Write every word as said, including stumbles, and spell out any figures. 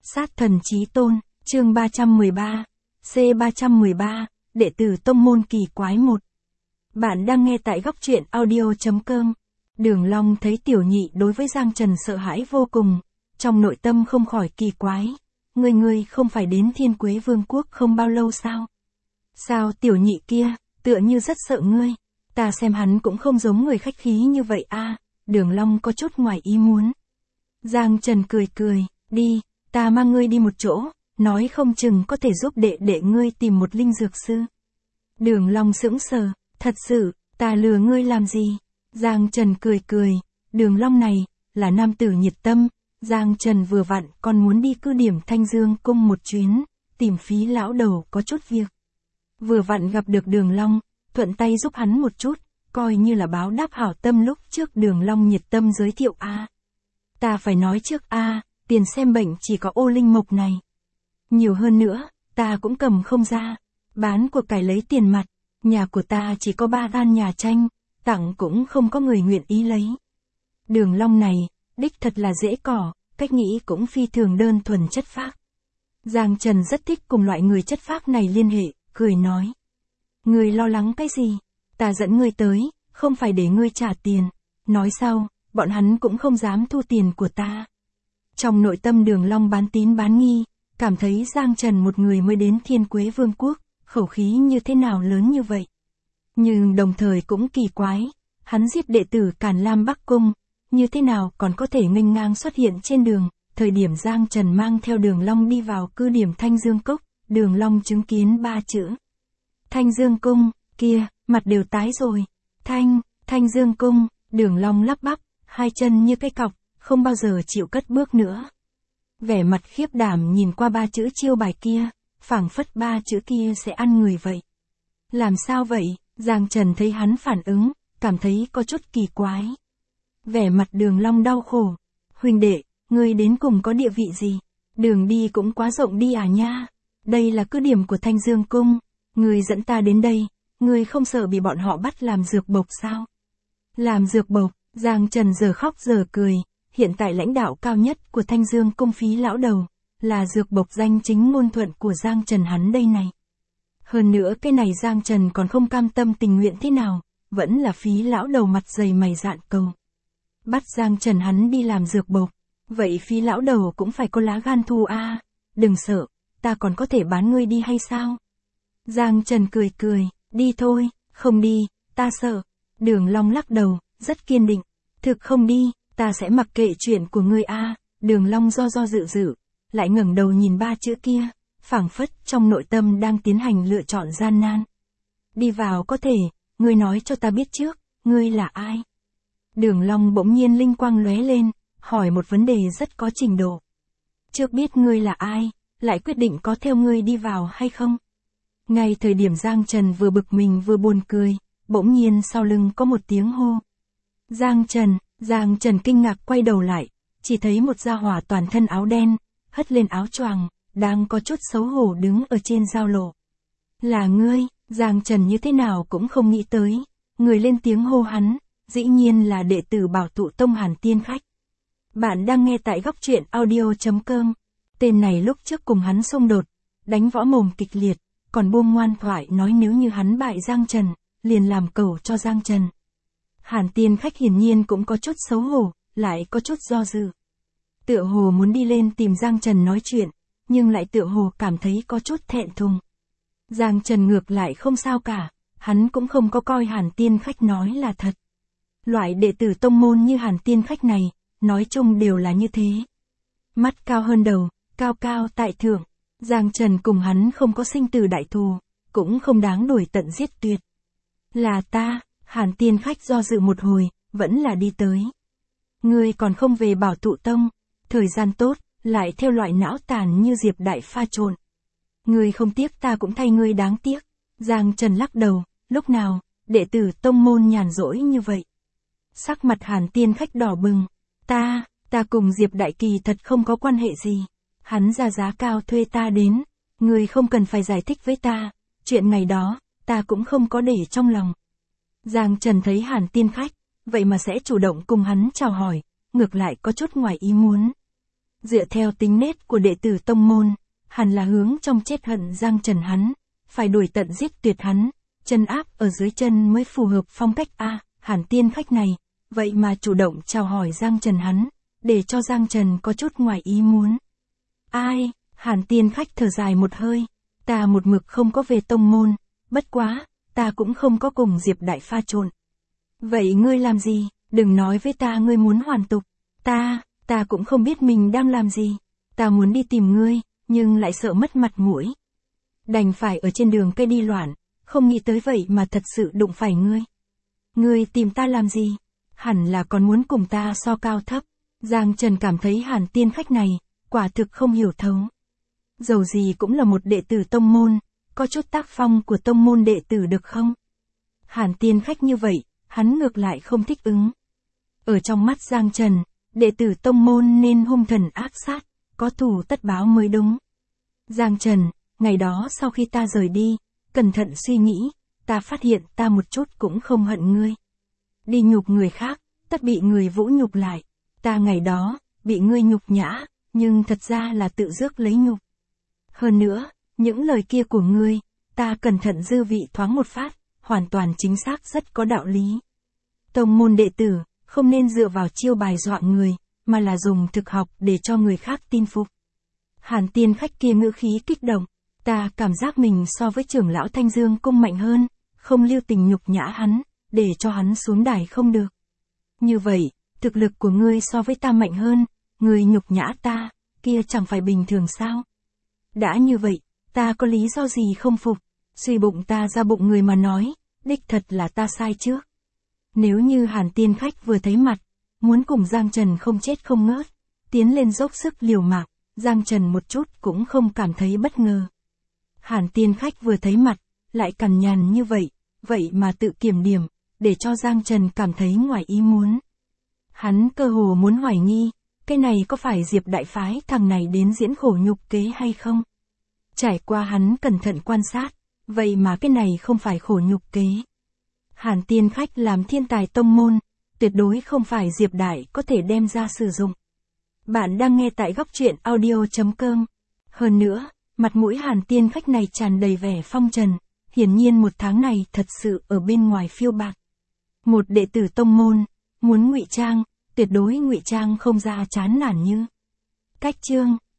Sát thần chí tôn, chương ba trăm mười ba, C ba trăm mười ba, đệ tử tông môn kỳ quái một. Bạn đang nghe tại góc truyện audio.com. Đường Long thấy Tiểu Nhị đối với Giang Trần sợ hãi vô cùng, trong nội tâm không khỏi kỳ quái. Ngươi ngươi không phải đến Thiên Quế Vương quốc không bao lâu sao? Sao Tiểu Nhị kia, tựa như rất sợ ngươi. Ta xem hắn cũng không giống người khách khí như vậy a. Đường Long có chút ngoài ý muốn. Giang Trần cười cười, đi, ta mang ngươi đi một chỗ, nói không chừng có thể giúp đệ đệ ngươi tìm một linh dược sư. Đường Long sững sờ, thật sự, ta lừa ngươi làm gì? Giang Trần cười cười, Đường Long này, là nam tử nhiệt tâm. Giang Trần vừa vặn còn muốn đi cứ điểm Thanh Dương cung một chuyến, tìm Phí lão đầu có chút việc. Vừa vặn gặp được Đường Long, thuận tay giúp hắn một chút, coi như là báo đáp hảo tâm lúc trước Đường Long nhiệt tâm giới thiệu a. Ta phải nói trước a, tiền xem bệnh chỉ có ô linh mộc này. Nhiều hơn nữa, ta cũng cầm không ra, bán của cải lấy tiền mặt, nhà của ta chỉ có ba gian nhà tranh, tặng cũng không có người nguyện ý lấy. Đường Long này, đích thật là dễ cỏ, cách nghĩ cũng phi thường đơn thuần chất phác. Giang Trần rất thích cùng loại người chất phác này liên hệ, cười nói. Ngươi lo lắng cái gì? Ta dẫn ngươi tới, không phải để ngươi trả tiền. Nói sau, bọn hắn cũng không dám thu tiền của ta. Trong nội tâm Đường Long bán tín bán nghi, cảm thấy Giang Trần một người mới đến Thiên Quế Vương quốc, khẩu khí như thế nào lớn như vậy. Nhưng đồng thời cũng kỳ quái, hắn giết đệ tử Càn Lam Bắc Cung, như thế nào còn có thể nghênh ngang xuất hiện trên đường. Thời điểm Giang Trần mang theo Đường Long đi vào cứ điểm Thanh Dương Cốc, Đường Long chứng kiến ba chữ. Thanh Dương Cung, kia, mặt đều tái rồi. Thanh, Thanh Dương Cung, Đường Long lắp bắp, hai chân như cái cọc, không bao giờ chịu cất bước nữa. Vẻ mặt khiếp đảm nhìn qua ba chữ chiêu bài kia, phảng phất ba chữ kia sẽ ăn người vậy. Làm sao vậy? Giang Trần thấy hắn phản ứng, cảm thấy có chút kỳ quái. Vẻ mặt Đường Long đau khổ. Huynh đệ, ngươi đến cùng có địa vị gì? Đường đi cũng quá rộng đi à nha. Đây là cứ điểm của Thanh Dương Cung. Ngươi dẫn ta đến đây, ngươi không sợ bị bọn họ bắt làm dược bộc sao? Làm dược bộc, Giang Trần giờ khóc giờ cười. Hiện tại lãnh đạo cao nhất của Thanh Dương Cung Phí lão đầu, là dược bộc danh chính ngôn thuận của Giang Trần hắn đây này. Hơn nữa cái này Giang Trần còn không cam tâm tình nguyện thế nào, vẫn là Phí lão đầu mặt dày mày dạn cầu. Bắt Giang Trần hắn đi làm dược bộc, vậy Phí lão đầu cũng phải có lá gan thù a. Đừng sợ, ta còn có thể bán ngươi đi hay sao? Giang Trần cười cười, đi thôi, không đi, ta sợ. Đường Long lắc đầu, rất kiên định, thực không đi, ta sẽ mặc kệ chuyện của ngươi a. Đường Long do do dự dự, lại ngẩng đầu nhìn ba chữ kia, phảng phất trong nội tâm đang tiến hành lựa chọn gian nan. Đi vào có thể, ngươi nói cho ta biết trước, ngươi là ai? Đường Long bỗng nhiên linh quang lóe lên, hỏi một vấn đề rất có trình độ. Trước biết ngươi là ai, lại quyết định có theo ngươi đi vào hay không? Ngay thời điểm Giang Trần vừa bực mình vừa buồn cười, bỗng nhiên sau lưng có một tiếng hô. Giang Trần, Giang Trần kinh ngạc quay đầu lại, chỉ thấy một gia hỏa toàn thân áo đen, hất lên áo choàng, đang có chút xấu hổ đứng ở trên giao lộ. Là ngươi? Giang Trần như thế nào cũng không nghĩ tới, người lên tiếng hô hắn, dĩ nhiên là đệ tử Bảo Tụ Tông Hàn Tiên Khách. Bạn đang nghe tại góc truyện audio.com. Tên này lúc trước cùng hắn xung đột, đánh võ mồm kịch liệt, còn buông ngoan thoại nói nếu như hắn bại Giang Trần, liền làm cẩu cho Giang Trần. Hàn Tiên Khách hiển nhiên cũng có chút xấu hổ, lại có chút do dự. Tựa hồ muốn đi lên tìm Giang Trần nói chuyện, nhưng lại tựa hồ cảm thấy có chút thẹn thùng. Giang Trần ngược lại không sao cả, hắn cũng không có coi Hàn Tiên Khách nói là thật. Loại đệ tử tông môn như Hàn Tiên Khách này, nói chung đều là như thế. Mắt cao hơn đầu, cao cao tại thượng, Giang Trần cùng hắn không có sinh tử đại thù, cũng không đáng đuổi tận giết tuyệt. Là ta, Hàn Tiên Khách do dự một hồi, vẫn là đi tới. Ngươi còn không về Bảo Tụ Tông, thời gian tốt, lại theo loại não tàn như Diệp Đại pha trộn. Ngươi không tiếc ta cũng thay ngươi đáng tiếc. Giang Trần lắc đầu, lúc nào, đệ tử tông môn nhàn rỗi như vậy. Sắc mặt Hàn Tiên Khách đỏ bừng, ta, ta cùng Diệp Đại Kỳ thật không có quan hệ gì. Hắn ra giá cao thuê ta đến, ngươi không cần phải giải thích với ta, chuyện ngày đó, ta cũng không có để trong lòng. Giang Trần thấy Hàn Tiên Khách, vậy mà sẽ chủ động cùng hắn chào hỏi, ngược lại có chút ngoài ý muốn. Dựa theo tính nết của đệ tử tông môn, hẳn là hướng trong chết hận Giang Trần hắn, phải đuổi tận giết tuyệt hắn, chân áp ở dưới chân mới phù hợp phong cách a. Hàn Tiên Khách này, vậy mà chủ động chào hỏi Giang Trần hắn, để cho Giang Trần có chút ngoài ý muốn. Ai, Hàn Tiên Khách thở dài một hơi, ta một mực không có về tông môn, bất quá, ta cũng không có cùng Diệp Đại pha trộn. Vậy ngươi làm gì, đừng nói với ta ngươi muốn hoàn tục, ta, ta cũng không biết mình đang làm gì, ta muốn đi tìm ngươi, nhưng lại sợ mất mặt mũi. Đành phải ở trên đường cây đi loạn, không nghĩ tới vậy mà thật sự đụng phải ngươi. Ngươi tìm ta làm gì? Hẳn là còn muốn cùng ta so cao thấp. Giang Trần cảm thấy Hàn Tiên Khách này, quả thực không hiểu thấu. Dầu gì cũng là một đệ tử tông môn, có chút tác phong của tông môn đệ tử được không? Hàn Tiên Khách như vậy, hắn ngược lại không thích ứng. Ở trong mắt Giang Trần, đệ tử tông môn nên hung thần ác sát, có thù tất báo mới đúng. Giang Trần, ngày đó sau khi ta rời đi, cẩn thận suy nghĩ, ta phát hiện ta một chút cũng không hận ngươi. Đi nhục người khác, tất bị người vũ nhục lại. Ta ngày đó, bị ngươi nhục nhã, nhưng thật ra là tự rước lấy nhục. Hơn nữa, những lời kia của ngươi, ta cẩn thận dư vị thoáng một phát, hoàn toàn chính xác rất có đạo lý. Tông môn đệ tử, không nên dựa vào chiêu bài dọa người, mà là dùng thực học để cho người khác tin phục. Hàn Tiên Khách kia ngữ khí kích động, ta cảm giác mình so với trưởng lão Thanh Dương Cung mạnh hơn, không lưu tình nhục nhã hắn, để cho hắn xuống đài không được. Như vậy, thực lực của ngươi so với ta mạnh hơn, ngươi nhục nhã ta, kia chẳng phải bình thường sao? Đã như vậy, ta có lý do gì không phục, suy bụng ta ra bụng người mà nói, đích thật là ta sai trước. Nếu như Hàn Tiên Khách vừa thấy mặt, muốn cùng Giang Trần không chết không ngớt, tiến lên dốc sức liều mạng, Giang Trần một chút cũng không cảm thấy bất ngờ. Hàn Tiên Khách vừa thấy mặt, lại cằn nhằn như vậy, vậy mà tự kiểm điểm, để cho Giang Trần cảm thấy ngoài ý muốn. Hắn cơ hồ muốn hoài nghi, cái này có phải Diệp Đại phái thằng này đến diễn khổ nhục kế hay không? Trải qua hắn cẩn thận quan sát, vậy mà cái này không phải khổ nhục kế. Hàn Tiên Khách làm thiên tài tông môn, tuyệt đối không phải Diệp Đại có thể đem ra sử dụng. Bạn đang nghe tại góc truyện audio chấm com. Hơn nữa, mặt mũi Hàn Tiên Khách này tràn đầy vẻ phong trần, hiển nhiên một tháng này thật sự ở bên ngoài phiêu bạc. Một đệ tử tông môn, muốn ngụy trang, tuyệt đối ngụy trang không ra chán nản như. Cách chương